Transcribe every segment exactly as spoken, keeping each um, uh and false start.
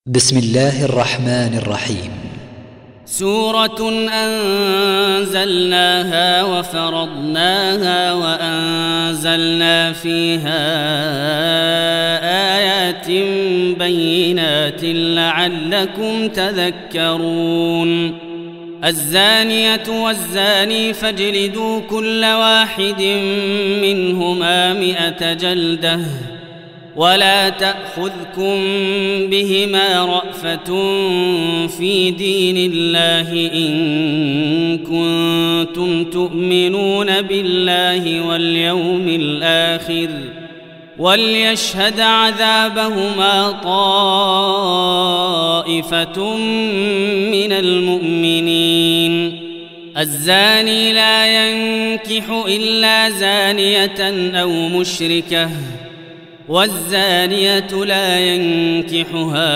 بسم الله الرحمن الرحيم. سورة أنزلناها وفرضناها وأنزلنا فيها آيات بينات لعلكم تذكرون. الزانية والزاني فاجلدوا كل واحد منهما مئة جلدة ولا تأخذكم بهما رأفة في دين الله إن كنتم تؤمنون بالله واليوم الآخر وليشهد عذابهما طائفة من المؤمنين. الزاني لا ينكح إلا زانية أو مشركة والزانية لا ينكحها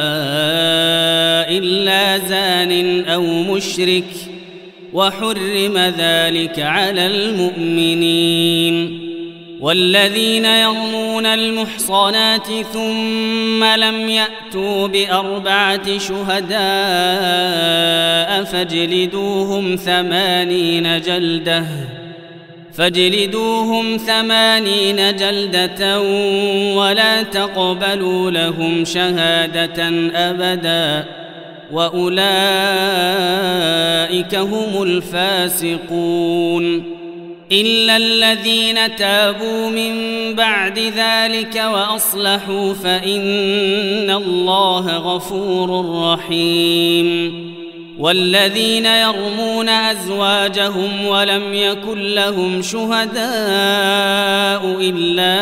إلا زان أو مشرك وحرم ذلك على المؤمنين. والذين يرمون المحصنات ثم لم يأتوا بأربعة شهداء فاجلدوهم ثمانين جلدة فاجلدوهم ثمانين جلدة ولا تقبلوا لهم شهادة أبدا وأولئك هم الفاسقون. إلا الذين تابوا من بعد ذلك وأصلحوا فإن الله غفور رحيم. والذين يرمون أزواجهم ولم يكن لهم شهداء إلا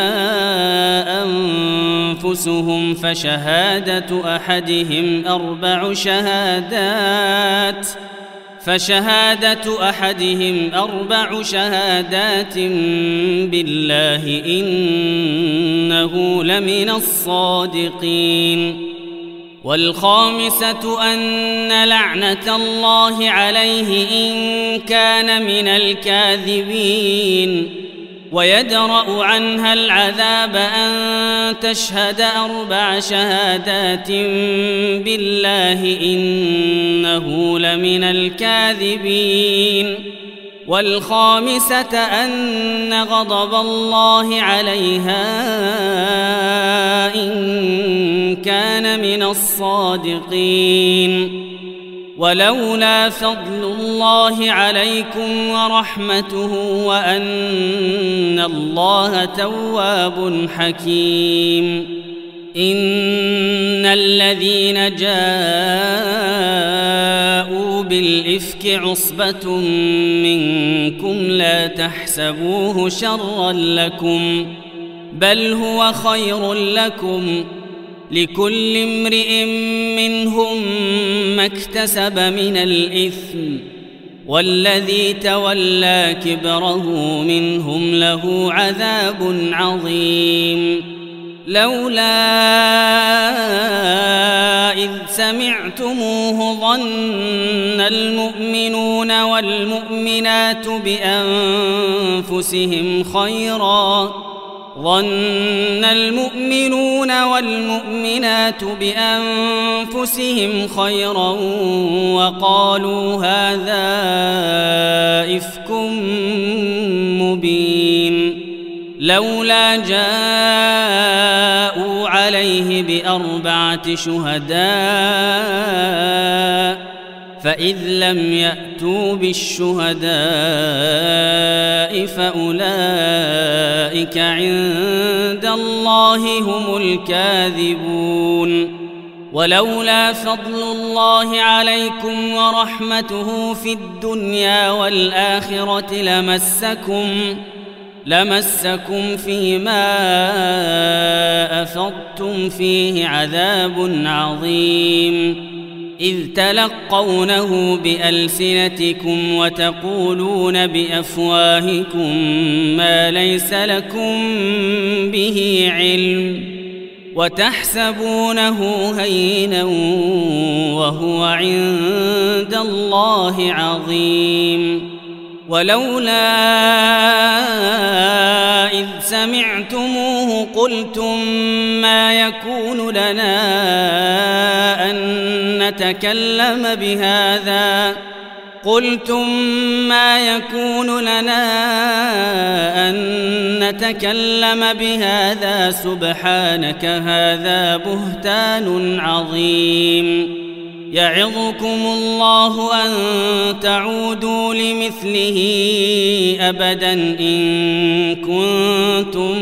أنفسهم فشهادة أحدهم أربع شهادات فشهادة أحدهم أربع شهادات بالله إنه لمن الصادقين. والخامسة أن لعنة الله عليه إن كان من الكاذبين. ويدرأ عنها العذاب أن تشهد أربع شهادات بالله إنه لمن الكاذبين. والخامسة أن غضب الله عليها إن كان من الصادقين. ولولا فضل الله عليكم ورحمته وأن الله تواب حكيم. إن الذين جاءوا بالإفك عصبة منكم لا تحسبوه شرا لكم بل هو خير لكم لكل امرئ منهم ما اكتسب من الإثم والذي تولى كبره منهم له عذاب عظيم. لولا إذ سمعتموه ظن المؤمنون والمؤمنات بأنفسهم خيرا ظن المؤمنون والمؤمنات بأنفسهم خيرا وقالوا هذا إفك مبين. لولا جاءوا عليه بأربعة شهداء فإذ لم يأتوا بالشهداء فأولئك عند الله هم الكاذبون. ولولا فضل الله عليكم ورحمته في الدنيا والآخرة لمسكم لمسكم فيما أفضتم فيه عذاب عظيم. إذ تلقونه بألسنتكم وتقولون بأفواهكم ما ليس لكم به علم وتحسبونه هينا وهو عند الله عظيم. ولولا إذ سمعتموه قلتم ما يكون لنا نتكلم بهذا قلتم ما يكون لنا أن نتكلم بهذا سبحانك هذا بهتان عظيم يعظكم الله أن تعودوا لمثله أبدا إن كنتم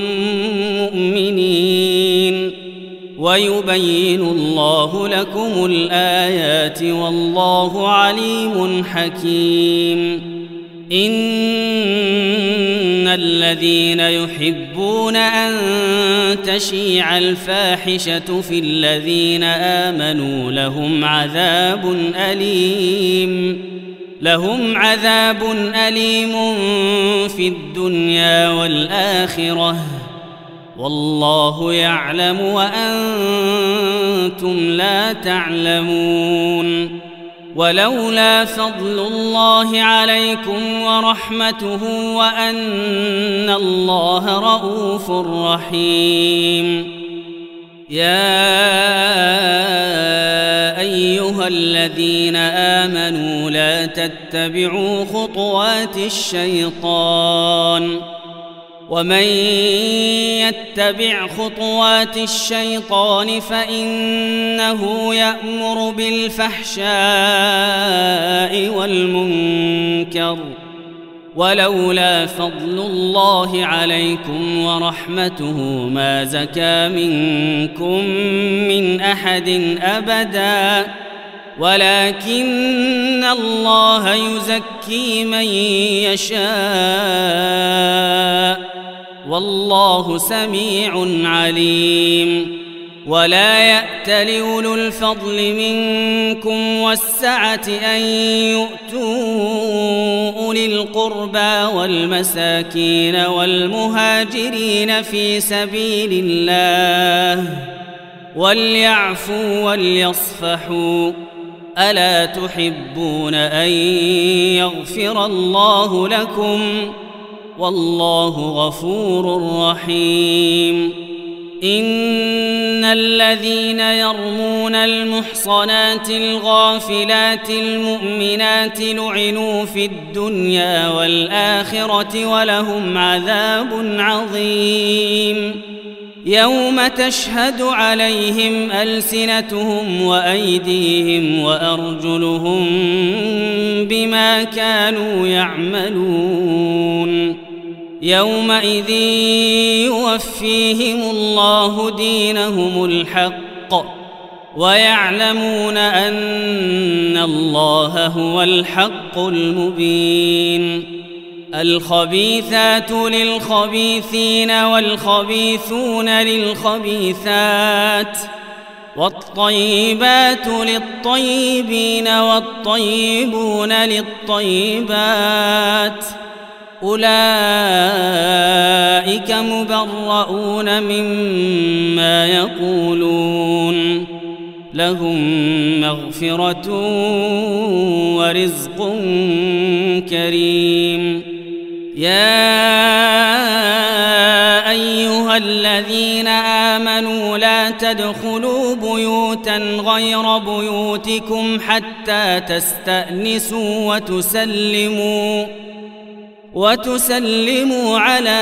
مؤمنين ويبين الله لكم الآيات والله عليم حكيم إن الذين يحبون أن تشيع الفاحشة في الذين آمنوا لهم عذاب أليم لهم عذاب أليم في الدنيا والآخرة والله يعلم وأنتم لا تعلمون ولولا فضل الله عليكم ورحمته وأن الله رؤوف رحيم يا أيها الذين آمنوا لا تتبعوا خطوات الشيطان ومن يتبع خطوات الشيطان فإنه يأمر بالفحشاء والمنكر ولولا فضل الله عليكم ورحمته ما زكى منكم من أحد أبدا ولكن الله يزكي من يشاء والله سميع عليم ولا يأتل أولو الفضل منكم والسعة أن يؤتوا أولي القربى والمساكين والمهاجرين في سبيل الله وليعفوا وليصفحوا ألا تحبون أن يغفر الله لكم والله غفور رحيم إن الذين يرمون المحصنات الغافلات المؤمنات لعنوا في الدنيا والآخرة ولهم عذاب عظيم يوم تشهد عليهم ألسنتهم وأيديهم وأرجلهم بما كانوا يعملون يومئذ يوفيهم الله دينهم الحق ويعلمون أن الله هو الحق المبين الخبيثات للخبيثين والخبيثون للخبيثات والطيبات للطيبين والطيبون للطيبات أولئك مبرؤون مما يقولون لهم مغفرة ورزق كريم يا أيها الذين آمنوا لا تدخلوا بيوتا غير بيوتكم حتى تستأنسوا وتسلموا وتسلموا على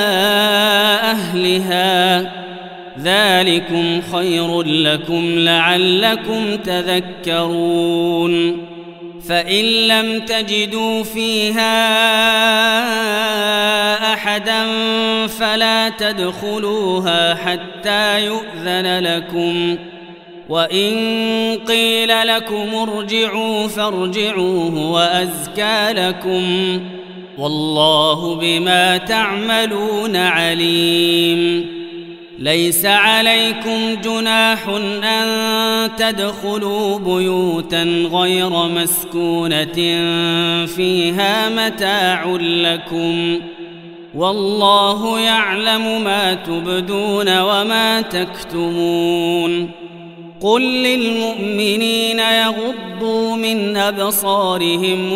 أهلها ذلكم خير لكم لعلكم تذكرون فإن لم تجدوا فيها أحدا فلا تدخلوها حتى يؤذن لكم وإن قيل لكم ارجعوا فارجعوا هو أزكى لكم والله بما تعملون عليم ليس عليكم جناح أن تدخلوا بيوتا غير مسكونة فيها متاع لكم والله يعلم ما تبدون وما تكتمون قل للمؤمنين يغضوا من أبصارهم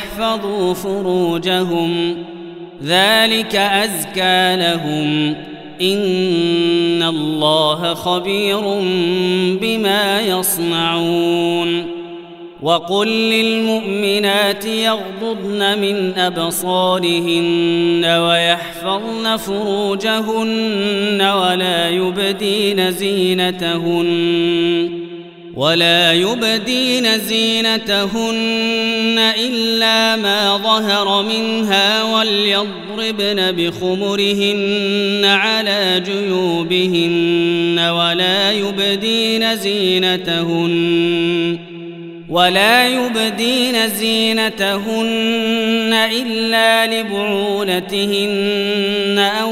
ويحفظوا فروجهم ذلك أزكى لهم إن الله خبير بما يصنعون وقل للمؤمنات يغضضن من أبصارهن ويحفظن فروجهن ولا يبدين زينتهن ولا يبدين زينتهن إلا ما ظهر منها وليضربن بخمرهن على جيوبهن ولا يبدين زينتهن ولا يبدين زينتهن إلا لبعولتهن أو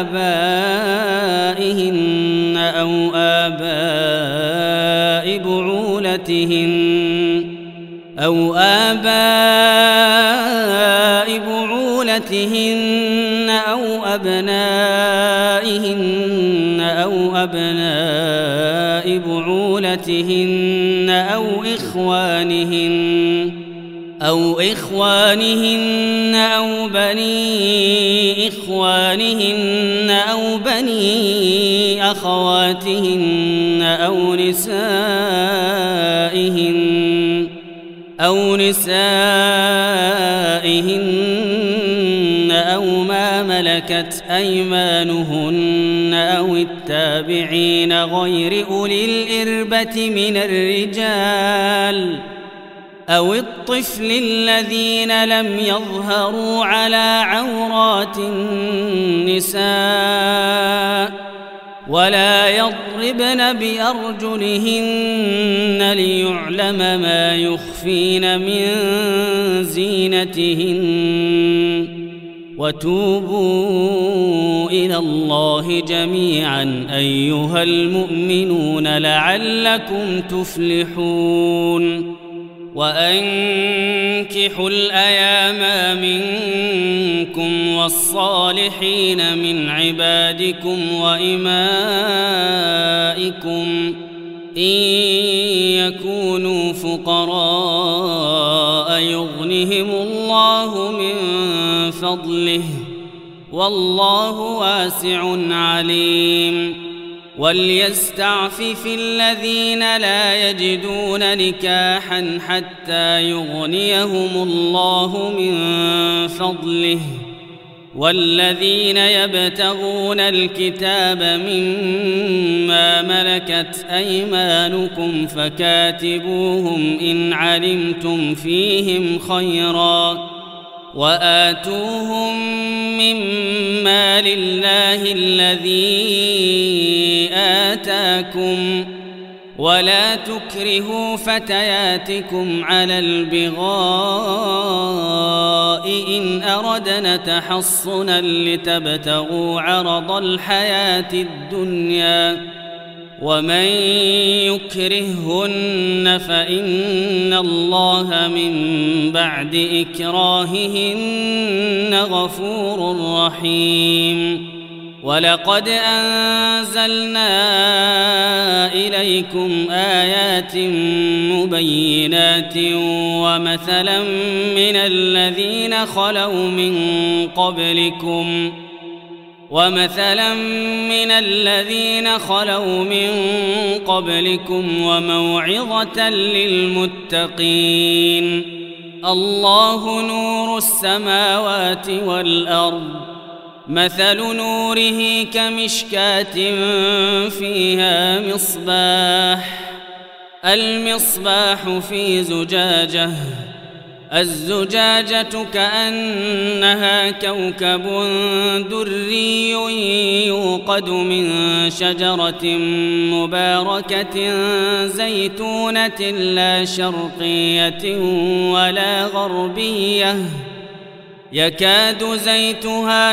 آبائهن أو آباء بعولتهن أو آباء بعولتهن أو أبنائهن أو أبناء بعولتهن أو إخوانهن أو إخوانهن أو بني إخوانهن أو بني أخواتهن أو نسائهن أو نسائهن أو ما ملكت أيمانهن أو التابعين غير أولي الإربة من الرجال أو الطفل الذين لم يظهروا على عورات النساء ولا يضربن بأرجلهن ليعلم ما يخفين من زينتهن وتوبوا إلى الله جميعا أيها المؤمنون لعلكم تفلحون وأنكحوا الأيام منكم والصالحين من عبادكم وإمائكم إن يكونوا فقراء يغنهم الله من فضله والله واسع عليم وليستعفف الذين لا يجدون نكاحا حتى يغنيهم الله من فضله والذين يبتغون الكتاب مما ملكت أيمانكم فكاتبوهم إن علمتم فيهم خيرا وآتوهم مما لله الذي آتاكم ولا تكرهوا فتياتكم على البغاء إن أردنا تحصنا لتبتغوا عرض الحياة الدنيا ومن يكرههن فإن الله من بعد إكراههن غفور رحيم ولقد أنزلنا إليكم آيات مبينات ومثلا من الذين خلوا من قبلكم ومثلا من الذين خلوا من قبلكم وموعظة للمتقين الله نور السماوات والأرض مثل نوره كمشكاة فيها مصباح المصباح في زجاجة الزجاجة كأنها كوكب دري يوقد من شجرة مباركة زيتونة لا شرقية ولا غربية يكاد زيتها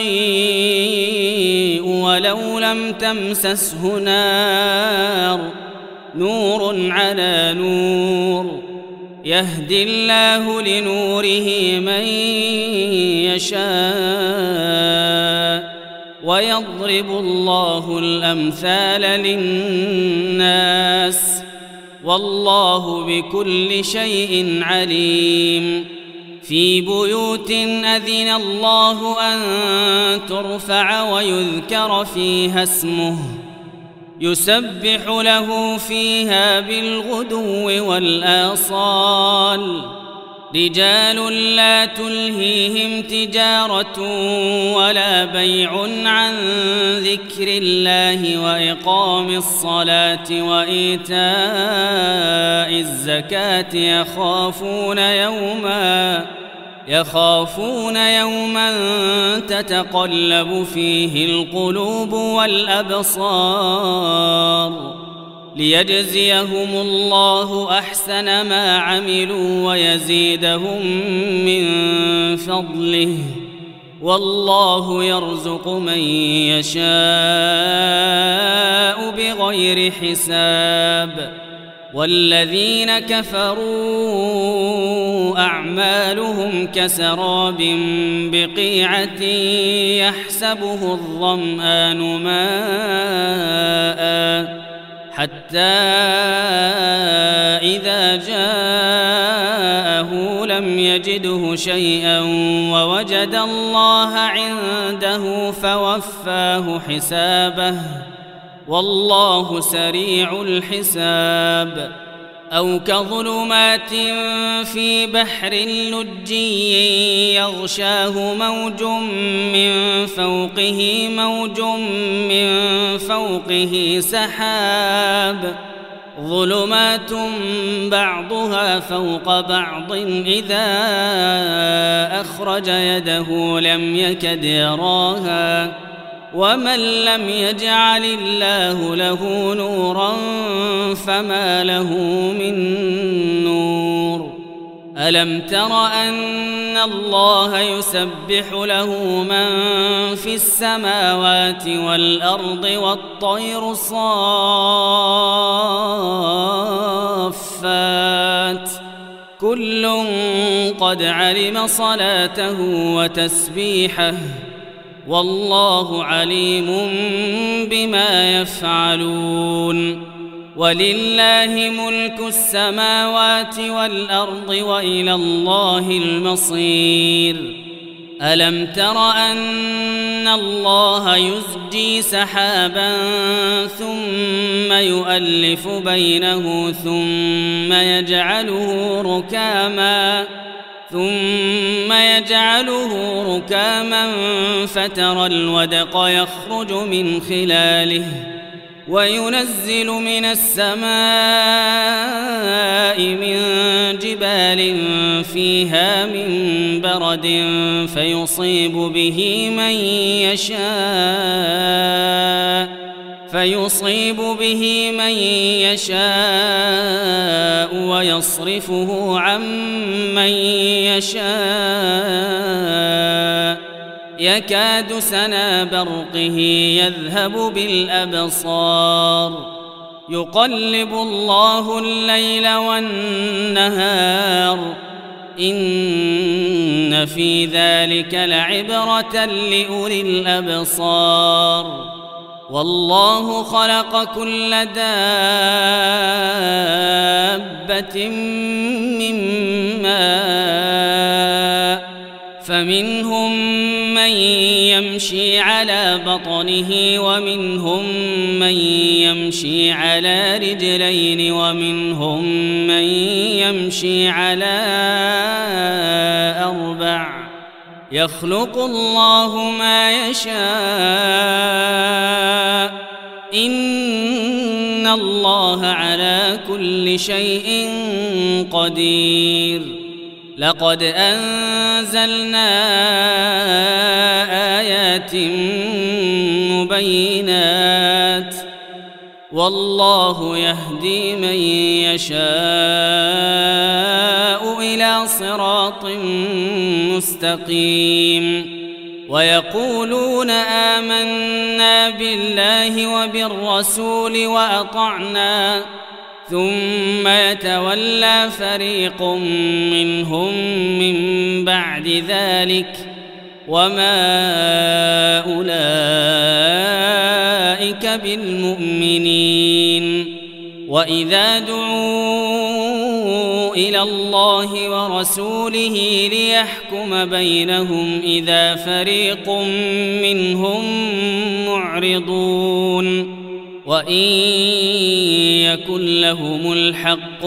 يضيء ولو لم تمسسه نار نور على نور يهدي الله لنوره من يشاء ويضرب الله الأمثال للناس والله بكل شيء عليم في بيوت أذن الله أن ترفع ويذكر فيها اسمه يسبح له فيها بالغدو والآصال رجال لا تلهيهم تجارة ولا بيع عن ذكر الله وإقام الصلاة وإيتاء الزكاة يخافون يوما يخافون يوما تتقلب فيه القلوب والأبصار ليجزيهم الله أحسن ما عملوا ويزيدهم من فضله والله يرزق من يشاء بغير حساب والذين كفروا أعمالهم كسراب بقيعة يحسبه الظمآن ماءً حتى إذا جاءه لم يجده شيئا ووجد الله عنده فوفاه حسابه والله سريع الحساب أو كظلمات في بحر لجي يغشاه موج من فوقه موج من فوقه سحاب ظلمات بعضها فوق بعض إذا أخرج يده لم يكد يراها ومن لم يجعل الله له نورا فما له من نور ألم تر أن الله يسبح له من في السماوات والأرض والطير صافات كل قد علم صلاته وتسبيحه والله عليم بما يفعلون ولله ملك السماوات والأرض وإلى الله المصير ألم تر أن الله يزجي سحابا ثم يؤلف بينه ثم يجعله ركاما ثم يجعله ركاما فترى الودق يخرج من خلاله وينزل من السماء من جبال فيها من برد فيصيب به من يشاء فيصيب به من يشاء ويصرفه عن من يشاء يكاد سنا برقه يذهب بالأبصار يقلب الله الليل والنهار إن في ذلك لعبرة لأولي الأبصار والله خلق كل دابة من ماء فمنهم من يمشي على بطنه ومنهم من يمشي على رجلين ومنهم من يمشي على أربع يخلق الله ما يشاء إن الله على كل شيء قدير لقد أنزلنا آيات مبينات والله يهدي من يشاء إلى صراط مستقيم ويقولون آمنا بالله وبالرسول وأطعنا ثم يتولى فريق منهم من بعد ذلك وما أولئك بالمؤمنين وإذا دعوا إلى الله ورسوله ليحكم بينهم إذا فريق منهم معرضون وإن يكن لهم الحق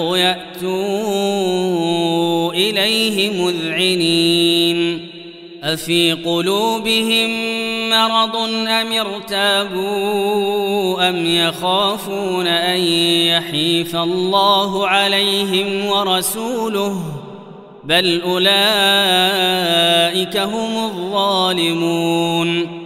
يأتوا إليه مذعنين أفي قلوبهم مرض أم ارتابوا أم يخافون أن يحيف الله عليهم ورسوله بل أولئك هم الظالمون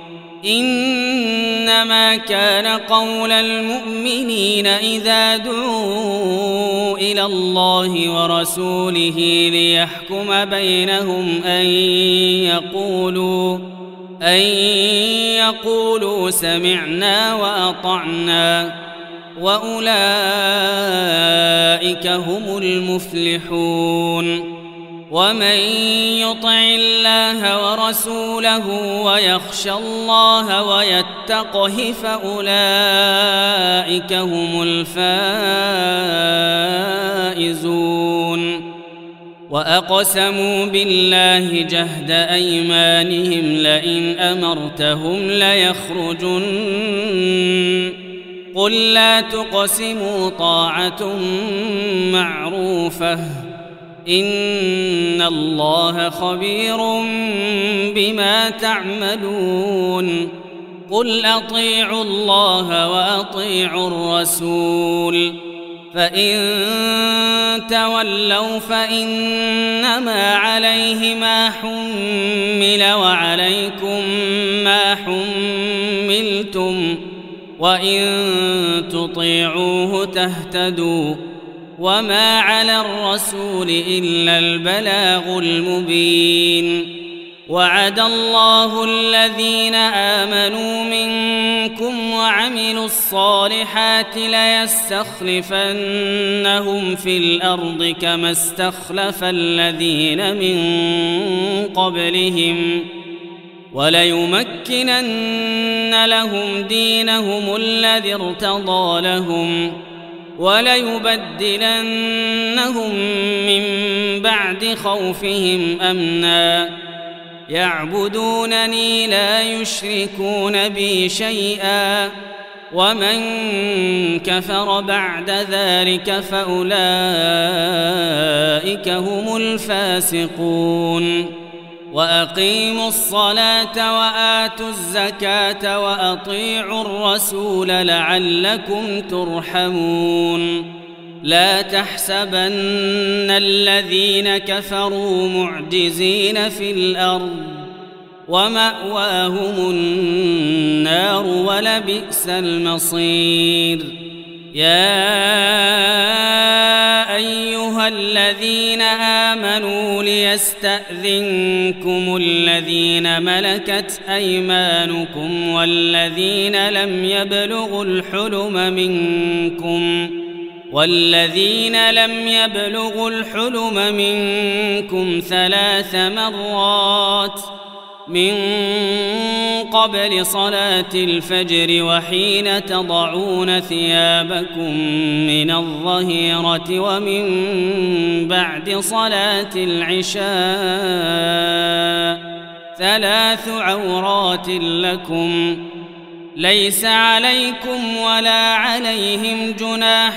إنما كان قول المؤمنين إذا دعوا إلى الله ورسوله ليحكم بينهم أن يقولوا أن يقولوا سمعنا وأطعنا وأولئك هم المفلحون ومن يطع الله ورسوله ويخشى الله ويتقه فأولئك هم الفائزون وأقسموا بالله جهد أيمانهم لئن أمرتهم ليخرجن قل لا تقسموا طاعة معروفة إن الله خبير بما تعملون قل أطيعوا الله وأطيعوا الرسول فإن تولوا فإنما عليه ما حمل وعليكم ما حملتم وإن تطيعوه تهتدوا وما على الرسول إلا البلاغ المبين وعد الله الذين آمنوا منكم وعملوا الصالحات ليستخلفنهم في الأرض كما استخلف الذين من قبلهم وليمكنن لهم دينهم الذي ارتضى لهم وليبدلنهم من بعد خوفهم أمنا يعبدونني لا يشركون بي شيئا ومن كفر بعد ذلك فأولئك هم الفاسقون وأقيموا الصلاة وآتوا الزكاة وأطيعوا الرسول لعلكم ترحمون لا تحسبن الذين كفروا معجزين في الأرض ومأواهم النار ولبئس المصير يا أيها الذين آمنوا ليستأذنكم الذين ملكت أيمانكم والذين لم يبلغوا الحلم منكم والذين لم يبلغوا الحلم منكم ثلاث مرات من قبل صلاة الفجر وحين تضعون ثيابكم من الظهيرة ومن بعد صلاة العشاء ثلاث عورات لكم ليس عليكم ولا عليهم جناح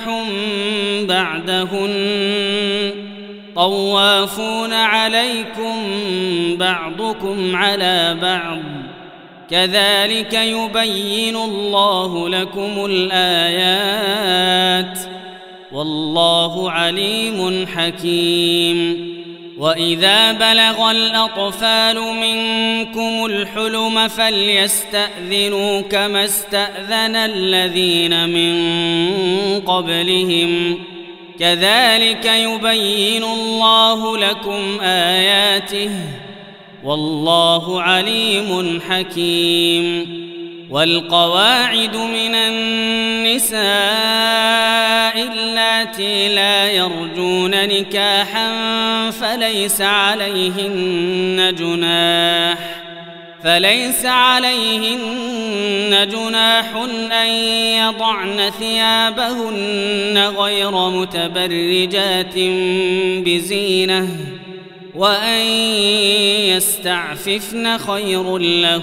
بعدهن طوافون عليكم بعضكم على بعض كذلك يبين الله لكم الآيات والله عليم حكيم وإذا بلغ الأطفال منكم الحلم فليستأذنوا كما استأذن الذين من قبلهم كذلك يبين الله لكم آياته والله عليم حكيم والقواعد من النساء اللاتي لا يرجون نكاحا فليس عليهن جناح فليس عليهن جناح أن يضعن ثيابهن غير متبرجات بزينة وأن يستعففن خير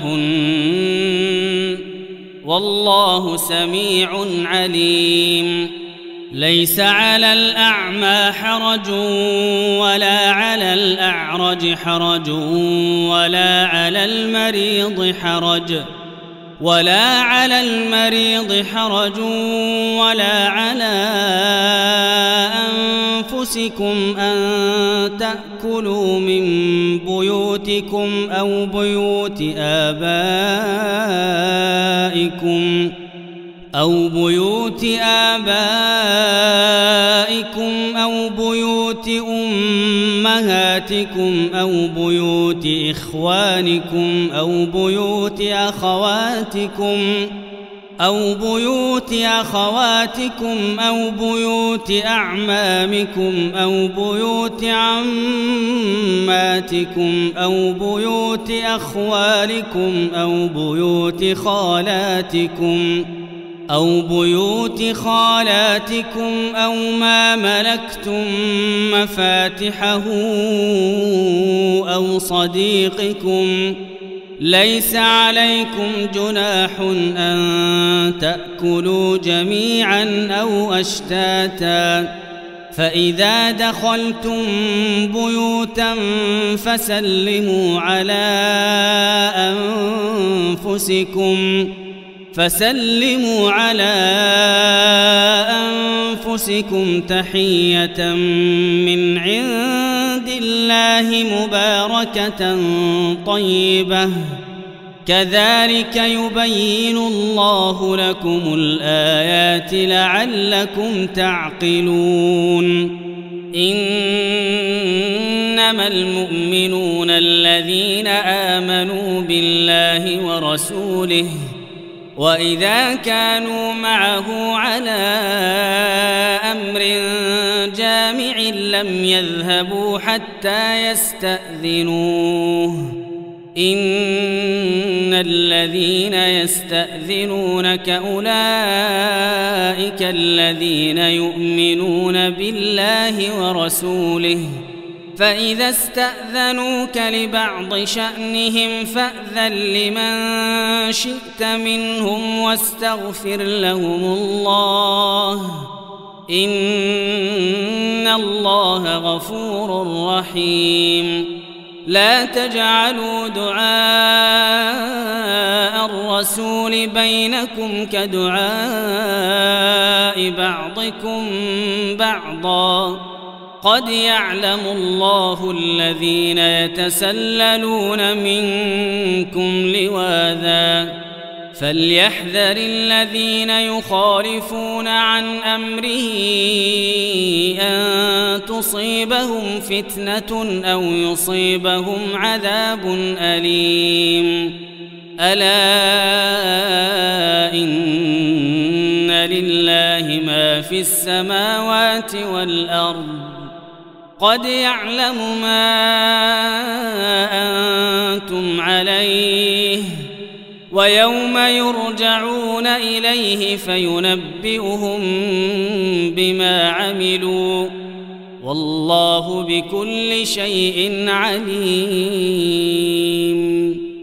لهن والله سميع عليم. ليس على الأعمى حرج ولا على الأعرج حرج ولا على المريض حرج ولا على المريض حرج ولا على أنفسكم أن تأكلوا من بيوتكم أو بيوت آبائكم أو بيوت آبائكم أو بيوت أمهاتكم أو بيوت إخوانكم أو بيوت أخواتكم أو بيوت أخواتكم أو بيوت أعمامكم أو بيوت عماتكم أو بيوت أخوالكم أو بيوت خالاتكم أو بيوت خالاتكم أو ما ملكتم مفاتحه أو صديقكم. ليس عليكم جناح أن تأكلوا جميعا أو أشتاتا فإذا دخلتم بيوتا فسلموا على أنفسكم فسلموا على أنفسكم تحية من عند الله مباركة طيبة كذلك يبين الله لكم الآيات لعلكم تعقلون. إنما المؤمنون الذين آمنوا بالله ورسوله وإذا كانوا معه على أمر جامع لم يذهبوا حتى يستأذنوه. إن الذين يستأذنونك أولئك الذين يؤمنون بالله ورسوله فإذا استأذنوك لبعض شأنهم فأذن لمن شئت منهم واستغفر لهم الله إن الله غفور رحيم. لا تجعلوا دعاء الرسول بينكم كدعاء بعضكم بعضا قد يعلم الله الذين يتسللون منكم لواذا فليحذر الذين يخالفون عن أمره أن تصيبهم فتنة أو يصيبهم عذاب أليم. ألا إن لله ما في السماوات والأرض قد يعلم ما أنتم عليه ويوم يرجعون إليه فينبئهم بما عملوا والله بكل شيء عليم.